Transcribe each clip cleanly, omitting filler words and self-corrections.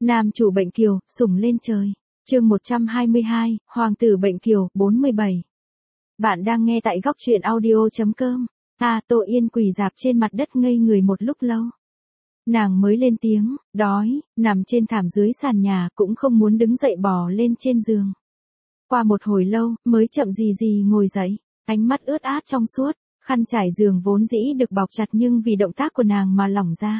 Nam chủ bệnh kiều, sủng lên trời. Chương 122, Hoàng tử bệnh kiều, 47. Bạn đang nghe tại góc truyện audio.com. Tô Yên quỳ rạp trên mặt đất ngây người một lúc lâu. Nàng mới lên tiếng, đói, nằm trên thảm dưới sàn nhà cũng không muốn đứng dậy bò lên trên giường. Qua một hồi lâu, mới chậm gì ngồi dậy, ánh mắt ướt át trong suốt, khăn trải giường vốn dĩ được bọc chặt nhưng vì động tác của nàng mà lỏng ra.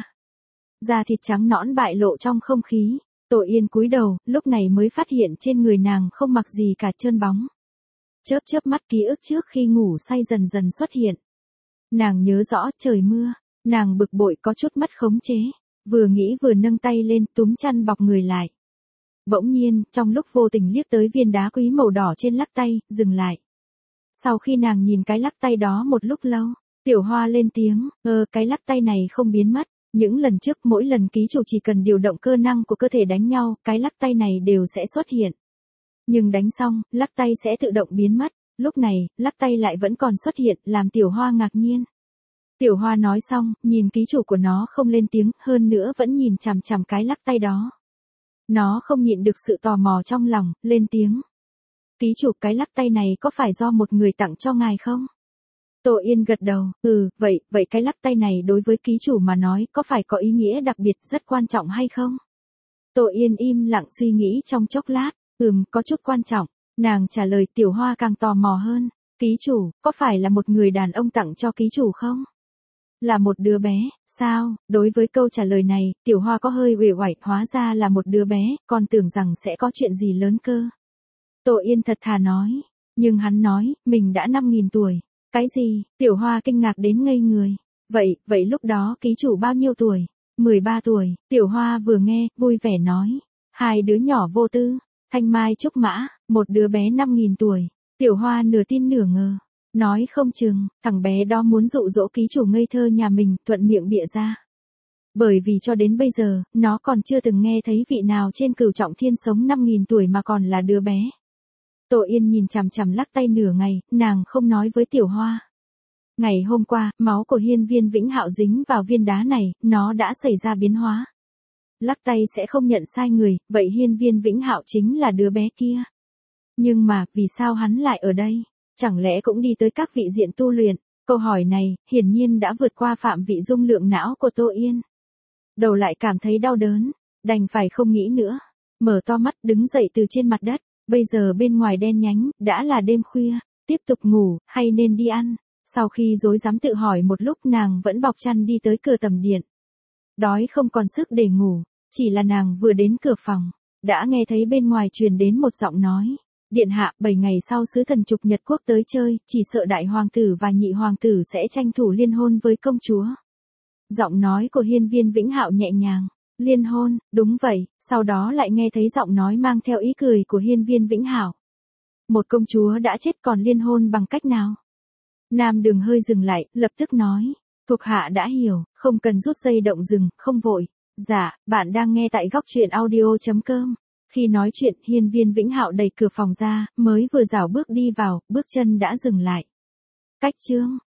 Da thịt trắng nõn bại lộ trong không khí. Tô Yên cúi đầu, lúc này mới phát hiện trên người nàng không mặc gì cả, trơn bóng. Chớp mắt ký ức trước khi ngủ say dần dần xuất hiện. Nàng nhớ rõ trời mưa, nàng bực bội có chút mất khống chế, vừa nghĩ vừa nâng tay lên túm chăn bọc người lại. Bỗng nhiên, trong lúc vô tình liếc tới viên đá quý màu đỏ trên lắc tay, dừng lại. Sau khi nàng nhìn cái lắc tay đó một lúc lâu, Tiểu Hoa lên tiếng, cái lắc tay này không biến mất. Những lần trước mỗi lần ký chủ chỉ cần điều động cơ năng của cơ thể đánh nhau, cái lắc tay này đều sẽ xuất hiện. Nhưng đánh xong, lắc tay sẽ tự động biến mất. Lúc này, lắc tay lại vẫn còn xuất hiện, làm Tiểu Hoa ngạc nhiên. Tiểu Hoa nói xong, nhìn ký chủ của nó không lên tiếng, hơn nữa vẫn nhìn chằm chằm cái lắc tay đó. Nó không nhịn được sự tò mò trong lòng, lên tiếng. Ký chủ, cái lắc tay này có phải do một người tặng cho ngài không? Tô Yên gật đầu, vậy cái lắc tay này đối với ký chủ mà nói có phải có ý nghĩa đặc biệt rất quan trọng hay không? Tô Yên im lặng suy nghĩ trong chốc lát, có chút quan trọng, nàng trả lời. Tiểu Hoa càng tò mò hơn, ký chủ, có phải là một người đàn ông tặng cho ký chủ không? Là một đứa bé, sao? Đối với câu trả lời này, Tiểu Hoa có hơi uể oải, hóa ra là một đứa bé, còn tưởng rằng sẽ có chuyện gì lớn cơ. Tô Yên thật thà nói, nhưng hắn nói, mình đã 5.000 tuổi. Cái gì? Tiểu Hoa kinh ngạc đến ngây người. Vậy lúc đó ký chủ bao nhiêu tuổi? 13 tuổi. Tiểu Hoa vừa nghe, vui vẻ nói. Hai đứa nhỏ vô tư, Thanh Mai Trúc Mã, một đứa bé 5.000 tuổi. Tiểu Hoa nửa tin nửa ngờ. Nói không chừng, thằng bé đó muốn dụ dỗ ký chủ ngây thơ nhà mình, thuận miệng bịa ra. Bởi vì cho đến bây giờ, nó còn chưa từng nghe thấy vị nào trên Cửu Trọng Thiên sống 5.000 tuổi mà còn là đứa bé. Tô Yên nhìn chằm chằm lắc tay nửa ngày, nàng không nói với Tiểu Hoa. Ngày hôm qua, máu của Hiên Viên Vĩnh Hạo dính vào viên đá này, nó đã xảy ra biến hóa. Lắc tay sẽ không nhận sai người, vậy Hiên Viên Vĩnh Hạo chính là đứa bé kia. Nhưng mà, vì sao hắn lại ở đây? Chẳng lẽ cũng đi tới các vị diện tu luyện? Câu hỏi này, hiển nhiên đã vượt qua phạm vị dung lượng não của Tô Yên. Đầu lại cảm thấy đau đớn, đành phải không nghĩ nữa. Mở to mắt đứng dậy từ trên mặt đất. Bây giờ bên ngoài đen nhánh, đã là đêm khuya, tiếp tục ngủ, hay nên đi ăn? Sau khi rối rắm tự hỏi một lúc, nàng vẫn bọc chăn đi tới cửa tầm điện. Đói không còn sức để ngủ, chỉ là nàng vừa đến cửa phòng, đã nghe thấy bên ngoài truyền đến một giọng nói. Điện hạ, 7 ngày sau sứ thần trục Nhật quốc tới chơi, chỉ sợ đại hoàng tử và nhị hoàng tử sẽ tranh thủ liên hôn với công chúa. Giọng nói của Hiên Viên Vĩnh Hạo nhẹ nhàng. Liên hôn, đúng vậy, sau đó lại nghe thấy giọng nói mang theo ý cười của Hiên Viên Vĩnh Hạo. Một công chúa đã chết còn liên hôn bằng cách nào? Nam Đường hơi dừng lại, lập tức nói. Thuộc hạ đã hiểu, không cần rút dây động rừng, không vội. Dạ, bạn đang nghe tại góc truyện audio.com. Khi nói chuyện, Hiên Viên Vĩnh Hạo đẩy cửa phòng ra, mới vừa rảo bước đi vào, bước chân đã dừng lại. Cách chương.